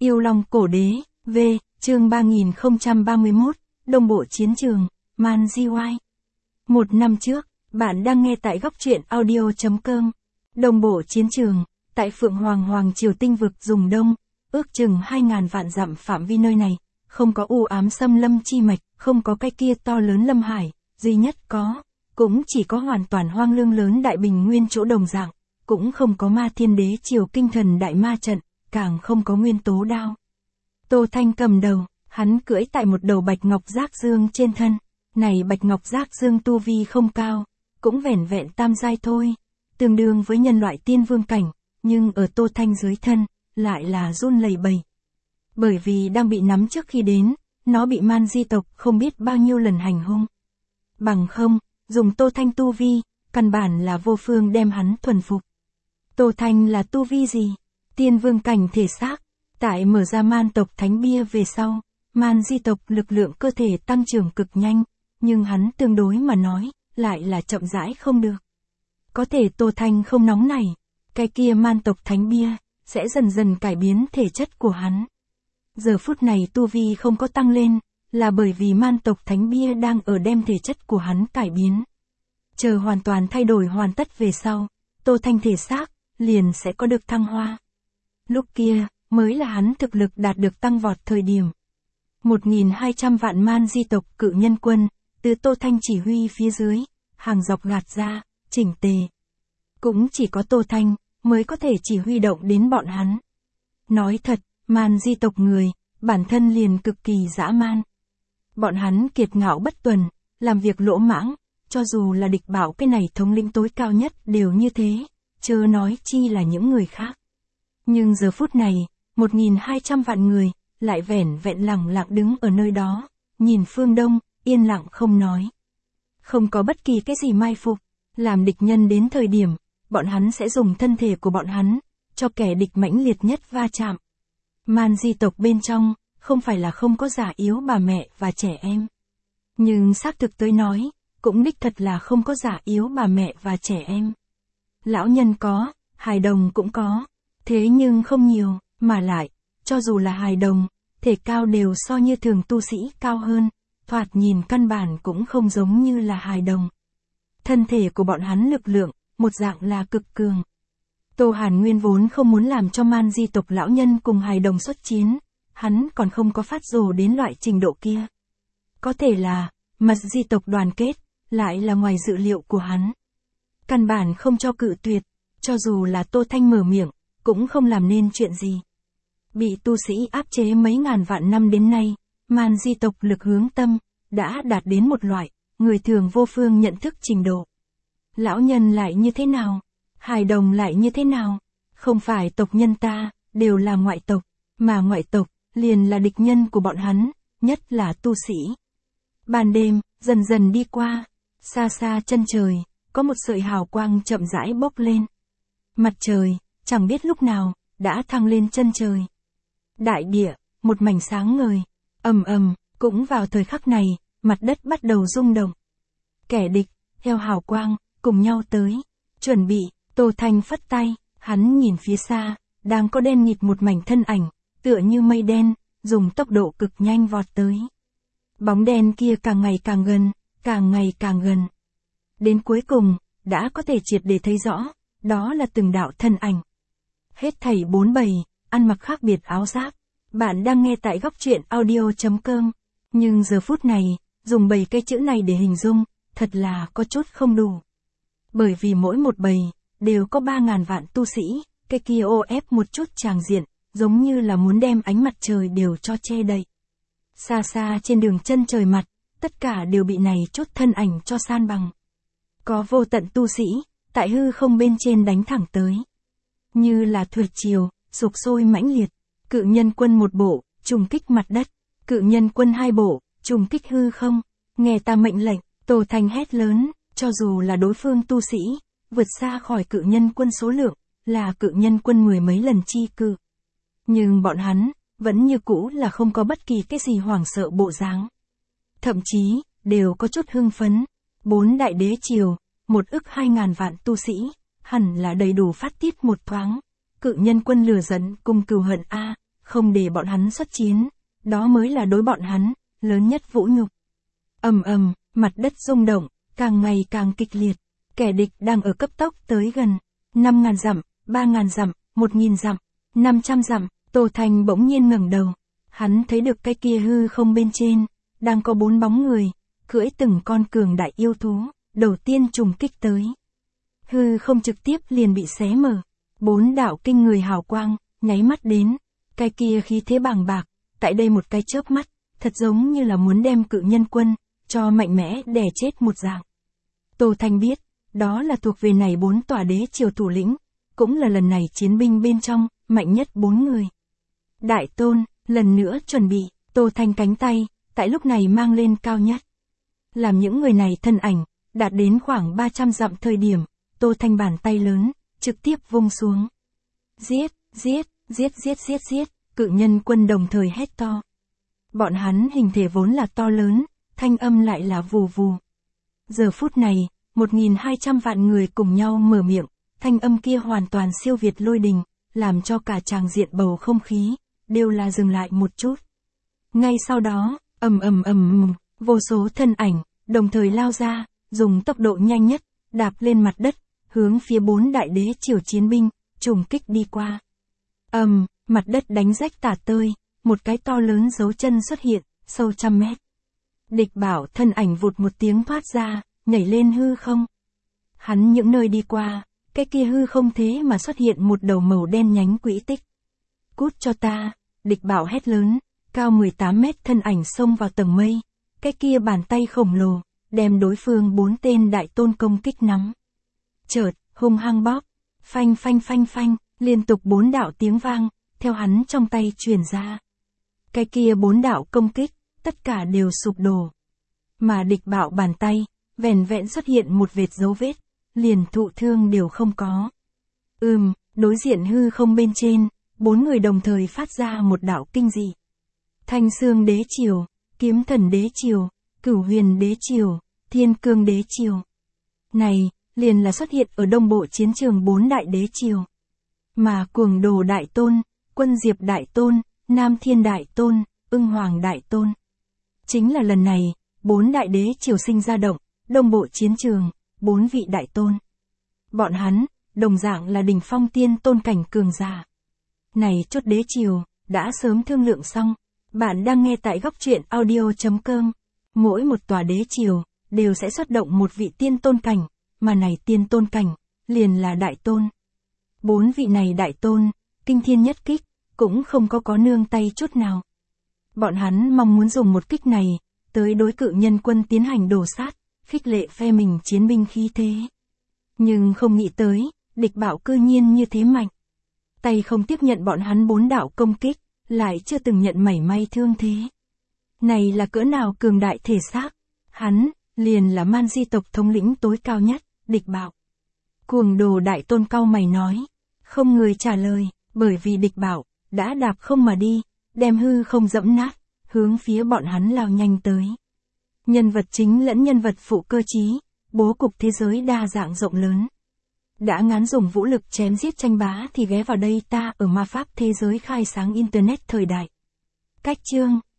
Yêu Long Cổ Đế, V, chương 3031, Đông Bộ Chiến Trường, Man GY. Một năm trước, bạn đang nghe tại góc truyện audio.com. Đông Bộ Chiến Trường, tại Phượng Hoàng Triều Tinh vực dùng Đông, ước chừng 2.000 vạn dặm phạm vi nơi này, không có u ám xâm lâm chi mạch, không có cái kia to lớn lâm hải, duy nhất cũng chỉ có hoàn toàn hoang lương lớn đại bình nguyên chỗ đồng dạng, cũng không có ma thiên đế triều kinh thần đại ma trận, càng không có nguyên tố đao. Tô Thanh cầm đầu, hắn cưỡi tại một đầu bạch ngọc giác dương trên thân, này bạch ngọc giác dương tu vi không cao, cũng vẻn vẹn tam giai thôi, tương đương với nhân loại tiên vương cảnh, nhưng ở Tô Thanh dưới thân, lại là run lẩy bẩy. Bởi vì đang bị nắm trước khi đến, nó bị man di tộc không biết bao nhiêu lần hành hung. Bằng không, dùng Tô Thanh tu vi, căn bản là vô phương đem hắn thuần phục. Tô Thanh là tu vi gì? Tiên vương cảnh thể xác. Tại mở ra man tộc thánh bia về sau, man di tộc lực lượng cơ thể tăng trưởng cực nhanh, nhưng hắn tương đối mà nói, lại là chậm rãi không được. Có thể Tô Thanh không nóng nảy, cái kia man tộc thánh bia, sẽ dần dần cải biến thể chất của hắn. Giờ phút này tu vi không có tăng lên, là bởi vì man tộc thánh bia đang ở đem thể chất của hắn cải biến. Chờ hoàn toàn thay đổi hoàn tất về sau, Tô Thanh thể xác, liền sẽ có được thăng hoa. Lúc kia, mới là hắn thực lực đạt được tăng vọt thời điểm. 1.200 vạn man di tộc cự nhân quân, từ Tô Thanh chỉ huy phía dưới, hàng dọc gạt ra, chỉnh tề. Cũng chỉ có Tô Thanh, mới có thể chỉ huy động đến bọn hắn. Nói thật, man di tộc người, bản thân liền cực kỳ dã man. Bọn hắn kiệt ngạo bất tuần, làm việc lỗ mãng, cho dù là địch bảo cái này thống lĩnh tối cao nhất đều như thế, chớ nói chi là những người khác. Nhưng giờ phút này, 1.200 vạn người, lại vẻn vẹn lẳng lặng đứng ở nơi đó, nhìn phương đông, yên lặng không nói. Không có bất kỳ cái gì mai phục, làm địch nhân đến thời điểm, bọn hắn sẽ dùng thân thể của bọn hắn, cho kẻ địch mãnh liệt nhất va chạm. Man di tộc bên trong, không phải là không có già yếu bà mẹ và trẻ em. Nhưng xác thực tới nói, cũng đích thật là không có già yếu bà mẹ và trẻ em. Lão nhân có, hài đồng cũng có, thế nhưng không nhiều, mà lại, cho dù là hài đồng, thể cao đều so như thường tu sĩ cao hơn, thoạt nhìn căn bản cũng không giống như là hài đồng. Thân thể của bọn hắn lực lượng, một dạng là cực cường. Tô Hàn Nguyên vốn không muốn làm cho man di tộc lão nhân cùng hài đồng xuất chiến, hắn còn không có phát rồ đến loại trình độ kia. Có thể là, mật di tộc đoàn kết, lại là ngoài dự liệu của hắn. Căn bản không cho cự tuyệt, cho dù là Tô Thanh mở miệng, cũng không làm nên chuyện gì. Bị tu sĩ áp chế mấy ngàn vạn năm đến nay, man di tộc lực hướng tâm, đã đạt đến một loại, người thường vô phương nhận thức trình độ. Lão nhân lại như thế nào? Hài đồng lại như thế nào? Không phải tộc nhân ta, đều là ngoại tộc, mà ngoại tộc, liền là địch nhân của bọn hắn, nhất là tu sĩ. Ban đêm, dần dần đi qua, xa xa chân trời, có một sợi hào quang chậm rãi bốc lên. Mặt trời, chẳng biết lúc nào, đã thăng lên chân trời. Đại địa, một mảnh sáng ngời, ầm ầm, cũng vào thời khắc này, mặt đất bắt đầu rung động. Kẻ địch, theo hào quang, cùng nhau tới, chuẩn bị, Tô Thanh phất tay, hắn nhìn phía xa, đang có đen nghịt một mảnh thân ảnh, tựa như mây đen, dùng tốc độ cực nhanh vọt tới. Bóng đen kia càng ngày càng gần, càng ngày càng gần. Đến cuối cùng, đã có thể triệt để thấy rõ, đó là từng đạo thân ảnh. Hết thảy 4 bầy, ăn mặc khác biệt áo giáp. Bạn đang nghe tại góc truyện audio.com. Nhưng giờ phút này, dùng bầy cái chữ này để hình dung, thật là có chút không đủ. Bởi vì mỗi một bầy, đều có 3.000 vạn tu sĩ, cái kia ô ép một chút tràng diện, giống như là muốn đem ánh mặt trời đều cho che đậy. Xa xa trên đường chân trời mặt, tất cả đều bị này chút thân ảnh cho san bằng. Có vô tận tu sĩ, tại hư không bên trên đánh thẳng tới. Như là thủy triều, sục sôi mãnh liệt. Cự nhân quân một bộ, trùng kích mặt đất. Cự nhân quân hai bộ, trùng kích hư không. Nghe ta mệnh lệnh, Tô Thanh hét lớn, cho dù là đối phương tu sĩ, vượt xa khỏi cự nhân quân số lượng, là cự nhân quân 10 mấy lần chi cự. Nhưng bọn hắn, vẫn như cũ là không có bất kỳ cái gì hoảng sợ bộ dáng. Thậm chí, đều có chút hưng phấn. 4 đại đế triều, 1.200.000 vạn tu sĩ, hẳn là đầy đủ phát tiết một thoáng. Cự nhân quân lừa dẫn cùng cừu hận A, không để bọn hắn xuất chiến, đó mới là đối bọn hắn, lớn nhất vũ nhục. Ầm ầm, mặt đất rung động, càng ngày càng kịch liệt, kẻ địch đang ở cấp tốc tới gần, 5.000 dặm, 3.000 dặm, 1.000 dặm, 500 dặm, Tô Thanh bỗng nhiên ngẩng đầu, hắn thấy được cái kia hư không bên trên, đang có 4 bóng người, cưỡi từng con cường đại yêu thú, đầu tiên trùng kích tới. Hư không trực tiếp liền bị xé mở, 4 đạo kinh người hào quang, nháy mắt đến, cái kia khí thế bàng bạc, tại đây một cái chớp mắt, thật giống như là muốn đem cự nhân quân, cho mạnh mẽ đè chết một dạng. Tô Thanh biết, đó là thuộc về này 4 tòa đế triều thủ lĩnh, cũng là lần này chiến binh bên trong, mạnh nhất 4 người. Đại Tôn, lần nữa chuẩn bị, Tô Thanh cánh tay, tại lúc này mang lên cao nhất. Làm những người này thân ảnh, đạt đến khoảng 300 dặm thời điểm, Tô Thanh bàn tay lớn, trực tiếp vung xuống. Giết, giết, giết giết giết giết, cự nhân quân đồng thời hét to. Bọn hắn hình thể vốn là to lớn, thanh âm lại là vù vù. Giờ phút này, 1.200 vạn người cùng nhau mở miệng, thanh âm kia hoàn toàn siêu việt lôi đình, làm cho cả tràng diện bầu không khí, đều là dừng lại một chút. Ngay sau đó, vô số thân ảnh, đồng thời lao ra, dùng tốc độ nhanh nhất, đạp lên mặt đất, hướng phía 4 đại đế triều chiến binh, trùng kích đi qua. Mặt đất đánh rách tả tơi, một cái to lớn dấu chân xuất hiện, sâu 100 mét. Địch Bảo thân ảnh vụt một tiếng thoát ra, nhảy lên hư không. Hắn những nơi đi qua, cái kia hư không thế mà xuất hiện một đầu màu đen nhánh quỹ tích. Cút cho ta, Địch Bảo hét lớn, cao 18 mét thân ảnh xông vào tầng mây, cái kia bàn tay khổng lồ, đem đối phương 4 tên đại tôn công kích nắm. Chợt, hung hăng bóp, phanh phanh phanh phanh, liên tục 4 đạo tiếng vang, theo hắn trong tay truyền ra. Cái kia 4 đạo công kích, tất cả đều sụp đổ. Mà Địch Bảo bàn tay, vẻn vẹn xuất hiện một vệt dấu vết, liền thụ thương đều không có. Đối diện hư không bên trên, 4 người đồng thời phát ra một đạo kinh dị. Thanh Xương đế triều, Kiếm Thần đế triều, Cửu Huyền đế triều, Thiên Cương đế triều. Này, liền là xuất hiện ở đông bộ chiến trường 4 đại đế triều. Mà Cuồng Đồ đại tôn, Quân Diệp đại tôn, Nam Thiên đại tôn, Ưng Hoàng đại tôn. Chính là lần này, 4 đại đế triều sinh ra động, đông bộ chiến trường, 4 vị đại tôn. Bọn hắn, đồng dạng là đỉnh phong tiên tôn cảnh cường giả. Này chốt đế triều, đã sớm thương lượng xong. Bạn đang nghe tại góc truyện audio.com. Mỗi một tòa đế triều, đều sẽ xuất động một vị tiên tôn cảnh, mà này tiên tôn cảnh, liền là đại tôn. 4 vị này đại tôn, kinh thiên nhất kích, cũng không có nương tay chút nào. Bọn hắn mong muốn dùng một kích này, tới đối cự nhân quân tiến hành đổ sát, khích lệ phe mình chiến binh khí thế. Nhưng không nghĩ tới, Địch Bảo cư nhiên như thế mạnh. Tay không tiếp nhận bọn hắn 4 đạo công kích, lại chưa từng nhận mảy may thương thế. Này là cỡ nào cường đại thể xác, hắn, liền là Man Di tộc thống lĩnh tối cao nhất, Địch Bảo. Cuồng Đồ đại tôn cau mày nói, không người trả lời, bởi vì Địch Bảo, đã đạp không mà đi, đem hư không dẫm nát, hướng phía bọn hắn lao nhanh tới. Nhân vật chính lẫn nhân vật phụ cơ trí, bố cục thế giới đa dạng rộng lớn. Đã ngán dùng vũ lực chém giết tranh bá thì ghé vào đây ta ở ma pháp thế giới khai sáng Internet thời đại. Cách chương